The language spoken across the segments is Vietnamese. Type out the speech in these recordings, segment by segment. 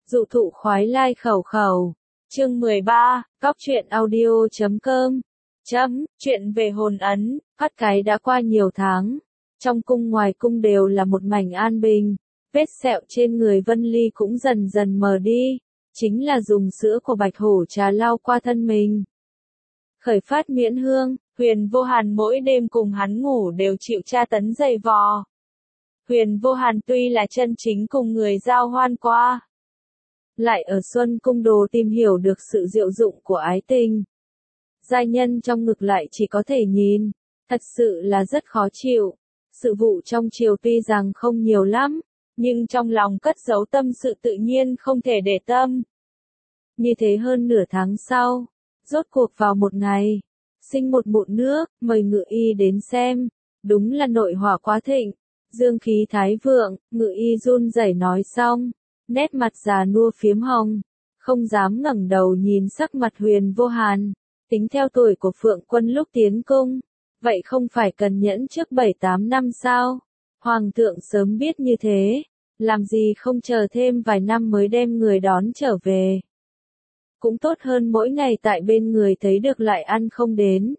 Dụ thụ khoái lai khẩu khẩu. Chương 13, Cóc truyện audio.com. Chuyện về hồn ấn, phát cái đã qua nhiều tháng. Trong cung ngoài cung đều là một mảnh an bình. Vết sẹo trên người Vân Ly cũng dần dần mờ đi. Chính là dùng sữa của bạch hổ trà lau qua thân mình. Khởi phát miễn hương, Huyền Vô Hàn mỗi đêm cùng hắn ngủ đều chịu tra tấn dày vò. Huyền Vô Hàn tuy là chân chính cùng người giao hoan qua, lại ở Xuân Cung Đồ tìm hiểu được sự diệu dụng của ái tình. Giai nhân trong ngực lại chỉ có thể nhìn, thật sự là rất khó chịu. Sự vụ trong triều tuy rằng không nhiều lắm, nhưng trong lòng cất giấu tâm sự tự nhiên không thể để tâm. Như thế hơn nửa tháng sau, rốt cuộc vào một ngày, sinh một mụn nước, mời ngự y đến xem, đúng là nội hỏa quá thịnh, dương khí thái vượng, ngự y run rẩy nói xong, nét mặt già nua phiếm hồng, không dám ngẩng đầu nhìn sắc mặt Huyền Vô Hàn, tính theo tuổi của Phượng Quân lúc tiến cung, vậy không phải cần nhẫn trước 7-8 năm sao? Hoàng thượng sớm biết như thế, làm gì không chờ thêm vài năm mới đem người đón trở về. Cũng tốt hơn mỗi ngày tại bên người thấy được lại ăn không đến.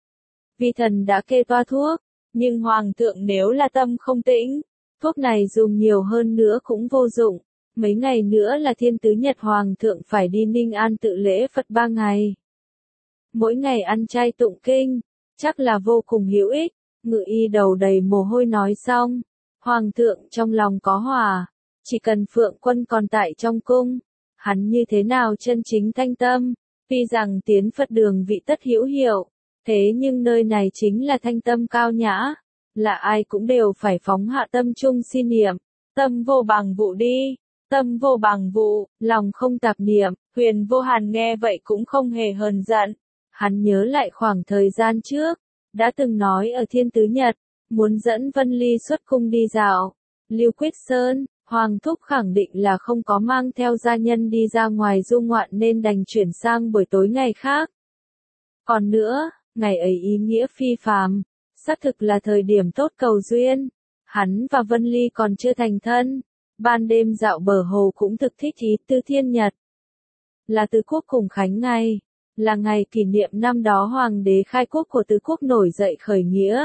Vi thần đã kê toa thuốc, nhưng Hoàng thượng nếu là tâm không tĩnh, thuốc này dùng nhiều hơn nữa cũng vô dụng. Mấy ngày nữa là thiên tứ nhật Hoàng thượng phải đi Ninh An tự lễ Phật 3 ngày. Mỗi ngày ăn chay tụng kinh, chắc là vô cùng hữu ích. Ngự y đầu đầy mồ hôi nói xong, Hoàng thượng trong lòng có hòa, chỉ cần Phượng Quân còn tại trong cung, hắn như thế nào chân chính thanh tâm, tuy rằng tiến Phật đường vị tất hữu hiệu, thế nhưng nơi này chính là thanh tâm cao nhã, là ai cũng đều phải phóng hạ tâm trung si niệm, tâm vô bằng vụ đi, tâm vô bằng vụ, lòng không tạp niệm. Huyền Vô Hàn nghe vậy cũng không hề hờn giận, hắn nhớ lại khoảng thời gian trước, đã từng nói ở Thiên Tứ Nhật, muốn dẫn Vân Ly xuất cung đi dạo, Lưu Quyết Sơn, Hoàng thúc khẳng định là không có mang theo gia nhân đi ra ngoài du ngoạn nên đành chuyển sang buổi tối ngày khác. Còn nữa, ngày ấy ý nghĩa phi phàm, xác thực là thời điểm tốt cầu duyên, hắn và Vân Ly còn chưa thành thân, ban đêm dạo bờ hồ cũng thực thích ý Tư Thiên Nhật. Là Tứ Quốc cùng khánh ngày, là ngày kỷ niệm năm đó Hoàng đế khai quốc của Tứ Quốc nổi dậy khởi nghĩa.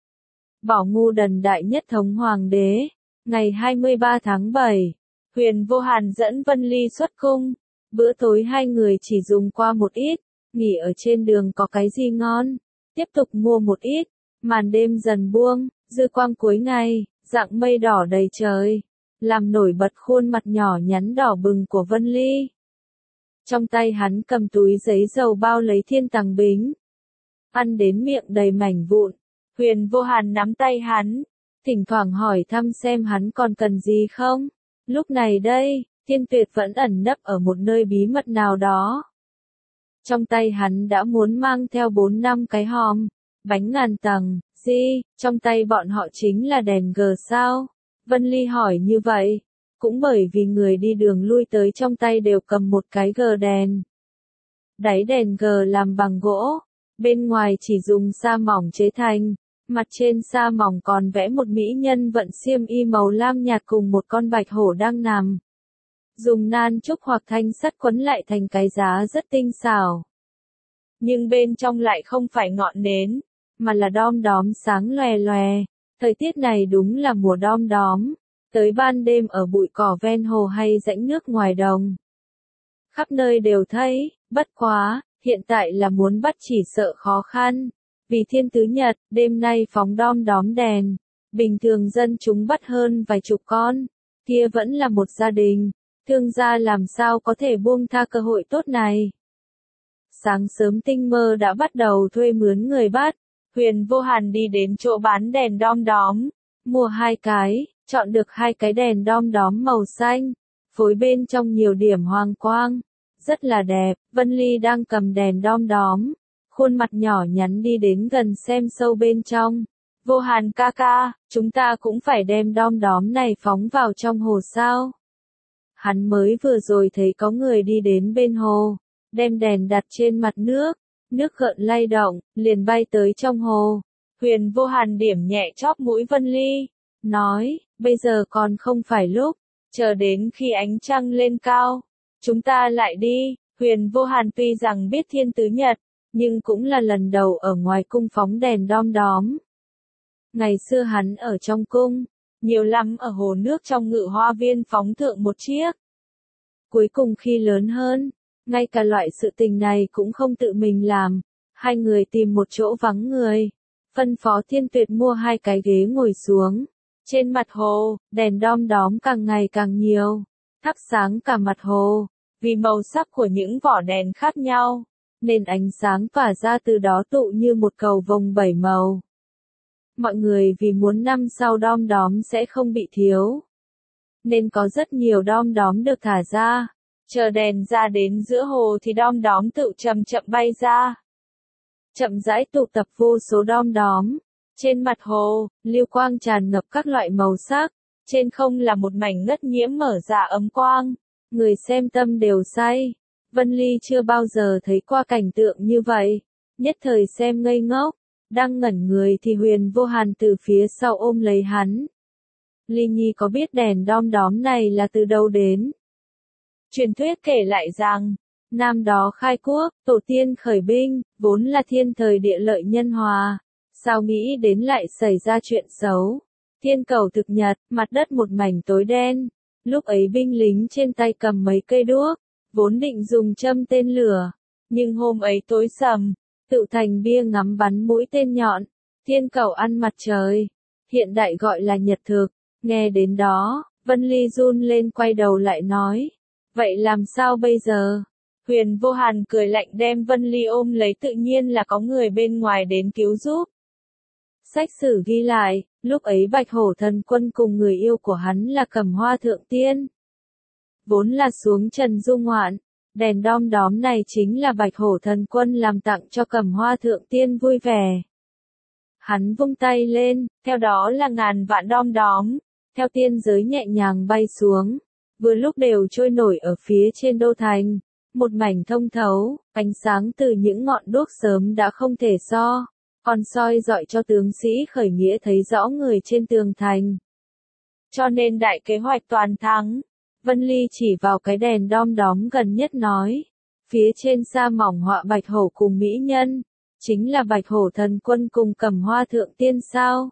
Bảo Ngu Đần đại nhất thống Hoàng đế. Ngày 23 tháng 7, Huyền Vô Hàn dẫn Vân Ly xuất cung, bữa tối hai người chỉ dùng qua một ít, nghỉ ở trên đường có cái gì ngon, tiếp tục mua một ít, màn đêm dần buông, dư quang cuối ngày, dạng mây đỏ đầy trời, làm nổi bật khuôn mặt nhỏ nhắn đỏ bừng của Vân Ly. Trong tay hắn cầm túi giấy dầu bao lấy thiên tàng bính, ăn đến miệng đầy mảnh vụn, Huyền Vô Hàn nắm tay hắn, thỉnh thoảng hỏi thăm xem hắn còn cần gì không. Lúc này đây, Thiên Tuyệt vẫn ẩn nấp ở một nơi bí mật nào đó. Trong tay hắn đã muốn mang theo 4-5 cái hòm, bánh ngàn tầng, trong tay bọn họ chính là đèn G sao? Vân Ly hỏi như vậy, cũng bởi vì người đi đường lui tới trong tay đều cầm một cái G đèn. Đáy đèn G làm bằng gỗ, bên ngoài chỉ dùng sa mỏng chế thành. Mặt trên sa mỏng còn vẽ một mỹ nhân vận xiêm y màu lam nhạt cùng một con bạch hổ đang nằm. Dùng nan trúc hoặc thanh sắt quấn lại thành cái giá rất tinh xảo. Nhưng bên trong lại không phải ngọn nến, mà là đom đóm sáng lòe lòe. Thời tiết này đúng là mùa đom đóm. Tới ban đêm ở bụi cỏ ven hồ hay rãnh nước ngoài đồng, khắp nơi đều thấy, bất quá, hiện tại là muốn bắt chỉ sợ khó khăn. Vì Thiên Tứ Nhật, đêm nay phóng đom đóm đèn, bình thường dân chúng bắt hơn vài chục con, kia vẫn là một gia đình, thương gia làm sao có thể buông tha cơ hội tốt này. Sáng sớm tinh mơ đã bắt đầu thuê mướn người bắt, Huyền Vô Hàn đi đến chỗ bán đèn đom đóm, mua 2 cái, chọn được 2 cái đèn đom đóm màu xanh, phối bên trong nhiều điểm hoàng quang, rất là đẹp. Vân Ly đang cầm đèn đom đóm, khuôn mặt nhỏ nhắn đi đến gần xem sâu bên trong. Vô Hàn ca ca, chúng ta cũng phải đem đom đóm này phóng vào trong hồ sao? Hắn mới vừa rồi thấy có người đi đến bên hồ, đem đèn đặt trên mặt nước, nước gợn lay động, liền bay tới trong hồ. Huyền Vô Hàn điểm nhẹ chóp mũi Vân Ly, nói, bây giờ còn không phải lúc, Chờ đến khi ánh trăng lên cao, chúng ta lại đi. Huyền Vô Hàn tuy rằng biết thiên tứ nhật, nhưng cũng là lần đầu ở ngoài cung phóng đèn đom đóm. Ngày xưa hắn ở trong cung, nhiều lắm ở hồ nước trong Ngự Hoa Viên phóng thượng một chiếc. Cuối cùng khi lớn hơn, ngay cả loại sự tình này cũng không tự mình làm, hai người tìm một chỗ vắng người, phân phó Thiên Tuyệt mua 2 cái ghế ngồi xuống. Trên mặt hồ, đèn đom đóm càng ngày càng nhiều, thắp sáng cả mặt hồ, vì màu sắc của những vỏ đèn khác nhau, nên ánh sáng tỏa ra từ đó tụ như một cầu vồng 7 màu. Mọi người vì muốn năm sau đom đóm sẽ không bị thiếu, nên có rất nhiều đom đóm được thả ra. Chờ đèn ra đến giữa hồ thì đom đóm tự chậm chậm bay ra. Chậm rãi tụ tập vô số đom đóm. Trên mặt hồ, lưu quang tràn ngập các loại màu sắc. Trên không là một mảnh ngất nhiễm mở ra ấm quang. Người xem tâm đều say. Vân Ly chưa bao giờ thấy qua cảnh tượng như vậy. Nhất thời xem ngây ngốc. Đang ngẩn người thì Huyền Vô Hàn từ phía sau ôm lấy hắn. Ly Nhi có biết đèn đom đóm này là từ đâu đến? Truyền thuyết kể lại rằng, năm đó khai quốc, tổ tiên khởi binh, vốn là thiên thời địa lợi nhân hòa. Sao nghĩ đến lại xảy ra chuyện xấu? Thiên cầu thực nhật, mặt đất một mảnh tối đen. Lúc ấy binh lính trên tay cầm mấy cây đuốc, vốn định dùng châm tên lửa. Nhưng hôm ấy tối sầm, tự thành bia ngắm bắn mũi tên nhọn. Thiên cầu ăn mặt trời. Hiện đại gọi là nhật thực. Nghe đến đó, Vân Ly run lên quay đầu lại nói. Vậy làm sao bây giờ? Huyền Vô Hàn cười lạnh đem Vân Ly ôm lấy, tự nhiên là có người bên ngoài đến cứu giúp. Sách sử ghi lại, lúc ấy Bạch Hổ Thần Quân cùng người yêu của hắn là Cẩm Hoa Thượng Tiên. Vốn là xuống trần du ngoạn, đèn đom đóm này chính là Bạch Hổ Thần Quân làm tặng cho Cẩm Hoa Thượng Tiên vui vẻ. Hắn vung tay lên, theo đó là ngàn vạn đom đóm, theo tiên giới nhẹ nhàng bay xuống. Vừa lúc đều trôi nổi ở phía trên đô thành, một mảnh thông thấu, ánh sáng từ những ngọn đuốc sớm đã không thể so, còn soi dọi cho tướng sĩ khởi nghĩa thấy rõ người trên tường thành. Cho nên đại kế hoạch toàn thắng. Vân Ly chỉ vào cái đèn đom đóm gần nhất nói, phía trên sa mỏng họa Bạch Hổ cùng mỹ nhân, chính là Bạch Hổ Thần Quân cùng Cẩm Hoa Thượng Tiên sao?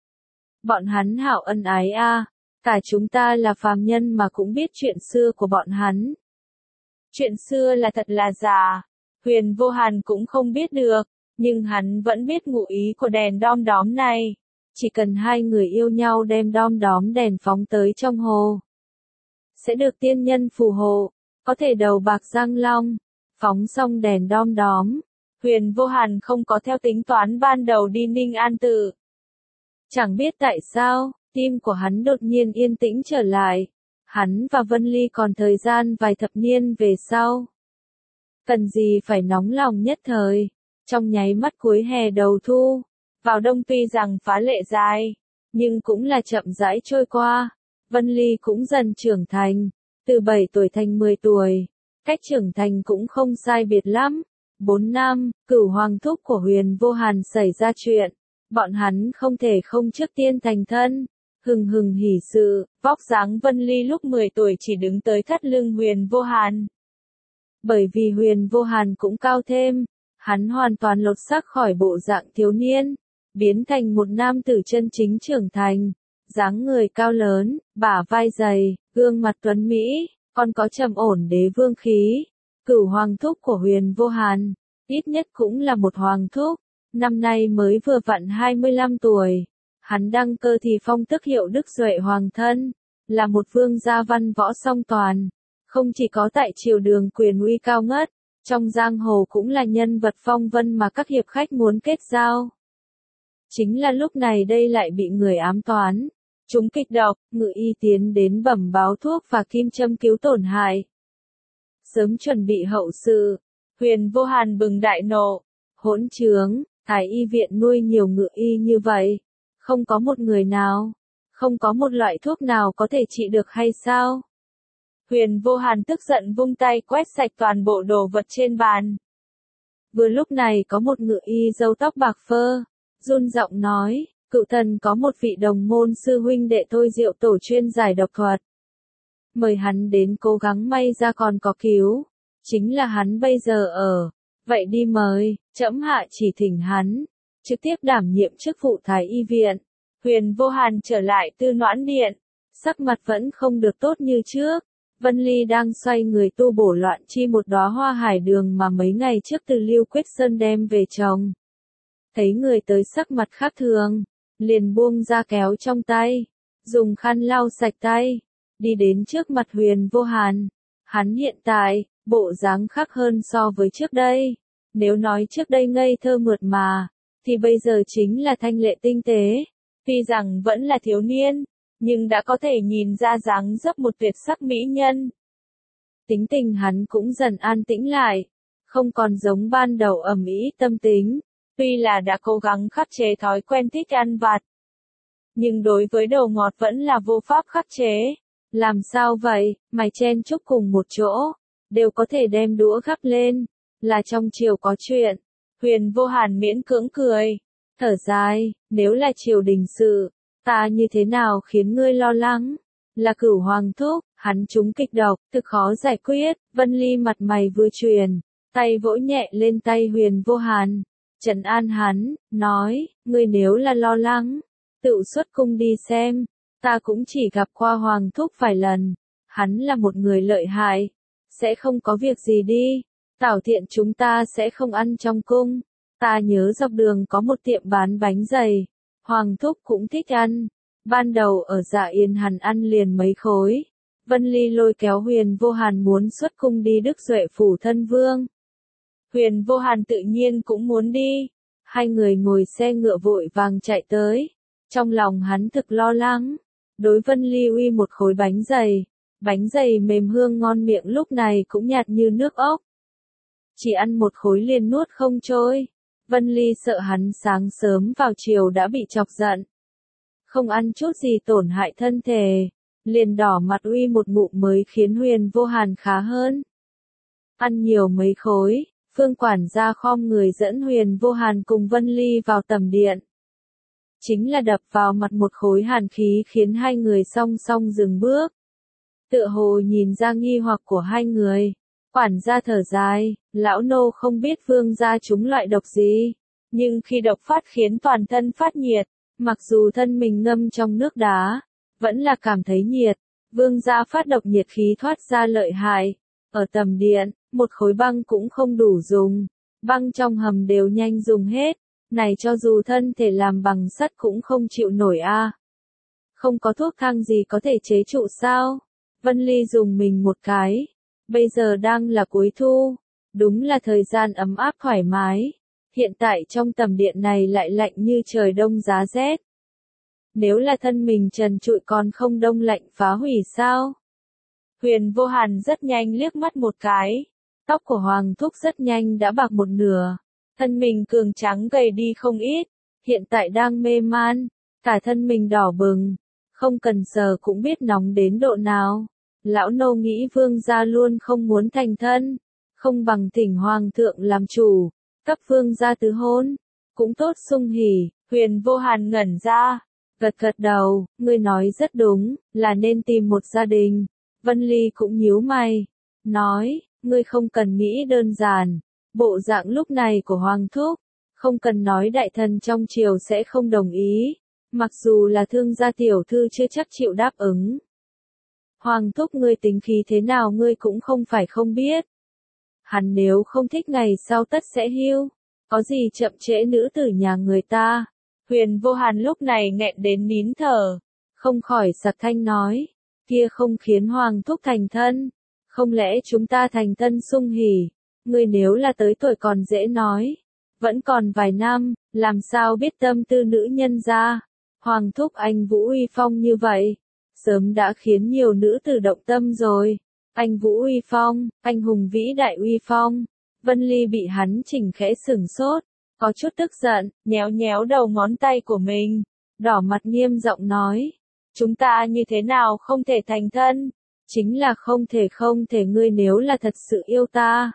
Bọn hắn hảo ân ái a. Cả chúng ta là phàm nhân mà cũng biết chuyện xưa của bọn hắn. Chuyện xưa là thật là giả, Huyền Vô Hàn cũng không biết được, nhưng hắn vẫn biết ngụ ý của đèn đom đóm này. Chỉ cần hai người yêu nhau đem đom đóm đèn phóng tới trong hồ, sẽ được tiên nhân phù hộ, có thể đầu bạc răng long. Phóng xong đèn đom đóm, Huyền Vô Hàn không có theo tính toán ban đầu đi Ninh An Tự. Chẳng biết tại sao, tim của hắn đột nhiên yên tĩnh trở lại. Hắn và Vân Ly còn thời gian vài thập niên về sau. Cần gì phải nóng lòng nhất thời. Trong nháy mắt cuối hè đầu thu, vào đông tuy rằng phá lệ dài, nhưng cũng là chậm rãi trôi qua. Vân Ly cũng dần trưởng thành, từ 7 tuổi thành 10 tuổi. Cách trưởng thành cũng không sai biệt lắm. 4 năm, Cửu Hoàng thúc của Huyền Vô Hàn xảy ra chuyện. Bọn hắn không thể không trước tiên thành thân. Hừng hừng hỉ sự, vóc dáng Vân Ly lúc 10 tuổi chỉ đứng tới thắt lưng Huyền Vô Hàn. Bởi vì Huyền Vô Hàn cũng cao thêm, hắn hoàn toàn lột xác khỏi bộ dạng thiếu niên, biến thành một nam tử chân chính trưởng thành, dáng người cao lớn, bả vai dày, gương mặt tuấn mỹ, còn có trầm ổn đế vương khí. Cửu Hoàng thúc của Huyền Vô Hàn, ít nhất cũng là một hoàng thúc, năm nay mới vừa vặn 25 tuổi. Hắn đăng cơ thì phong tước hiệu Đức Duệ Hoàng thân, là một vương gia văn võ song toàn, không chỉ có tại triều đường quyền uy cao ngất, trong giang hồ cũng là nhân vật phong vân mà các hiệp khách muốn kết giao. Chính là lúc này đây lại bị người ám toán, chúng kịch độc, ngự y tiến đến bẩm báo thuốc và kim châm cứu tổn hại. Sớm chuẩn bị hậu sự, Huyền Vô Hàn bừng đại nộ, hỗn trướng, Thái y viện nuôi nhiều ngự y như vậy. Không có một người nào, không có một loại thuốc nào có thể trị được hay sao? Huyền Vô Hàn tức giận vung tay quét sạch toàn bộ đồ vật trên bàn. Vừa lúc này có một ngự y râu tóc bạc phơ, run giọng nói, cựu thần có một vị đồng môn sư huynh đệ Thôi Diệu Tổ chuyên giải độc thuật. mời hắn đến cố gắng may ra còn có cứu. Chính là hắn bây giờ ở. Vậy đi mời, trẫm hạ chỉ thỉnh hắn, trực tiếp đảm nhiệm chức vụ thái y viện. Huyền Vô Hàn trở lại Tư Noãn Điện, sắc mặt vẫn không được tốt như trước. Vân Ly đang xoay người tu bổ loạn chi một đóa hoa hải đường mà mấy ngày trước từ Lưu Quyết Sơn đem về trồng. Thấy người tới sắc mặt khác thường, liền buông ra kéo trong tay, dùng khăn lau sạch tay, đi đến trước mặt Huyền Vô Hàn. Hắn hiện tại, bộ dáng khác hơn so với trước đây. Nếu nói trước đây ngây thơ mượt mà, thì bây giờ chính là thanh lệ tinh tế. Tuy rằng vẫn là thiếu niên, nhưng đã có thể nhìn ra dáng dấp một tuyệt sắc mỹ nhân. Tính tình hắn cũng dần an tĩnh lại, không còn giống ban đầu ầm ĩ tâm tính. Tuy là đã cố gắng khắc chế thói quen thích ăn vặt, nhưng đối với đồ ngọt vẫn là vô pháp khắc chế. Làm sao vậy, mày chen chúc cùng một chỗ, đều có thể đem đũa gắp lên, là trong triều có chuyện. Huyền Vô Hàn miễn cưỡng cười, thở dài, nếu là triều đình sự, ta như thế nào khiến ngươi lo lắng? Là Cửu Hoàng thúc, hắn trúng kịch độc, thực khó giải quyết. Vân Ly mặt mày vừa chuyển, tay vỗ nhẹ lên tay Huyền Vô Hàn, trấn an hắn, nói, ngươi nếu là lo lắng, tự xuất cung đi xem. Ta cũng chỉ gặp qua Hoàng thúc vài lần, hắn là một người lợi hại, sẽ không có việc gì đi. Tảo Thiện chúng ta sẽ không ăn trong cung. Ta nhớ dọc đường có một tiệm bán bánh dày, Hoàng thúc cũng thích ăn. Ban đầu ở Dạ Yên hắn ăn liền mấy khối. Vân Ly lôi kéo Huyền Vô Hàn muốn xuất cung đi Đức Duệ phủ thân vương. Huyền Vô Hàn tự nhiên cũng muốn đi. Hai người ngồi xe ngựa vội vàng chạy tới. Trong lòng hắn thực lo lắng. Đối Vân Ly uy một khối bánh dày mềm hương ngon miệng lúc này cũng nhạt như nước ốc. Chỉ ăn một khối liền nuốt không trôi. Vân Ly sợ hắn sáng sớm vào chiều đã bị chọc giận. Không ăn chút gì tổn hại thân thể, liền đỏ mặt uy một ngụm mới khiến Huyền Vô Hàn khá hơn. Ăn nhiều mấy khối, Phương quản gia khom người dẫn Huyền Vô Hàn cùng Vân Ly vào tầm điện. Chính là đập vào mặt một khối hàn khí khiến hai người song song dừng bước. Tựa hồ nhìn ra nghi hoặc của hai người. Quản gia thở dài, lão nô không biết vương gia trúng loại độc gì. Nhưng khi độc phát khiến toàn thân phát nhiệt, mặc dù thân mình ngâm trong nước đá, vẫn là cảm thấy nhiệt. Vương gia phát độc nhiệt khí thoát ra lợi hại. Ở tầm điện, một khối băng cũng không đủ dùng. Băng trong hầm đều nhanh dùng hết. Này cho dù thân thể làm bằng sắt cũng không chịu nổi a. Không có thuốc thang gì có thể chế trụ sao? Vân Ly dùng mình một cái. Bây giờ đang là cuối thu. Đúng là thời gian ấm áp thoải mái. Hiện tại trong tầm điện này lại lạnh như trời đông giá rét. Nếu là thân mình trần trụi còn không đông lạnh phá hủy sao? Huyền Vô Hàn rất nhanh liếc mắt một cái. Tóc của Hoàng thúc rất nhanh đã bạc một nửa. Thân mình cường trắng gầy đi không ít, hiện tại đang mê man, cả thân mình đỏ bừng, không cần sờ cũng biết nóng đến độ nào. Lão nô nghĩ vương gia luôn không muốn thành thân, không bằng thỉnh hoàng thượng làm chủ, cấp vương gia tứ hôn, cũng tốt sung hỉ. Huyền Vô Hàn ngẩn ra, gật gật đầu, ngươi nói rất đúng, là nên tìm một gia đình. Vân Ly cũng nhíu mày, nói, ngươi không cần nghĩ đơn giản. Bộ dạng lúc này của Hoàng thúc, không cần nói đại thần trong triều sẽ không đồng ý, mặc dù là thương gia tiểu thư chưa chắc chịu đáp ứng. Hoàng thúc ngươi tính khí thế nào ngươi cũng không phải không biết. Hắn nếu không thích ngày sau tất sẽ hưu, có gì chậm trễ nữ tử nhà người ta. Huyền Vô Hàn lúc này nghẹn đến nín thở, không khỏi sặc thanh nói, kia không khiến Hoàng thúc thành thân, không lẽ chúng ta thành thân sung hỉ. Ngươi nếu là tới tuổi còn dễ nói, vẫn còn vài năm, làm sao biết tâm tư nữ nhân ra. Hoàng thúc anh Vũ Uy Phong như vậy, sớm đã khiến nhiều nữ tử động tâm rồi. Anh Vũ Uy Phong, anh hùng vĩ đại Uy Phong. Vân Ly bị hắn chỉnh khẽ sửng sốt, có chút tức giận, nhéo nhéo đầu ngón tay của mình, đỏ mặt nghiêm giọng nói, chúng ta như thế nào không thể thành thân, chính là không thể ngươi nếu là thật sự yêu ta.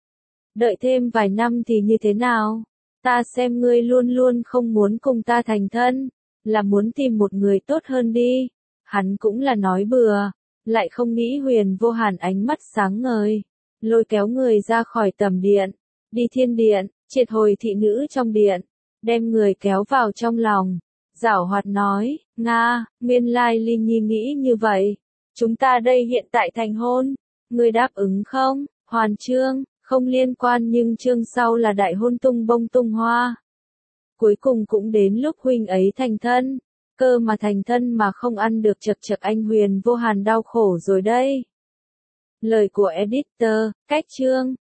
Đợi thêm vài năm thì như thế nào? Ta xem ngươi luôn luôn không muốn cùng ta thành thân, là muốn tìm một người tốt hơn đi. Hắn cũng là nói bừa, lại không nghĩ Huyền Vô Hàn ánh mắt sáng ngời, lôi kéo người ra khỏi tầm điện, đi thiên điện, triệt hồi thị nữ trong điện, đem người kéo vào trong lòng, giảo hoạt nói, Nga, nguyên lai Linh Nhi nghĩ như vậy, chúng ta đây hiện tại thành hôn, người đáp ứng không? Hoàn chương, không liên quan nhưng chương sau là đại hôn tung bông tung hoa. Cuối cùng cũng đến lúc huynh ấy thành thân, cơ mà thành thân mà không ăn được chật chật anh Huyền Vô Hàn đau khổ rồi đây. Lời của editor, cách chương.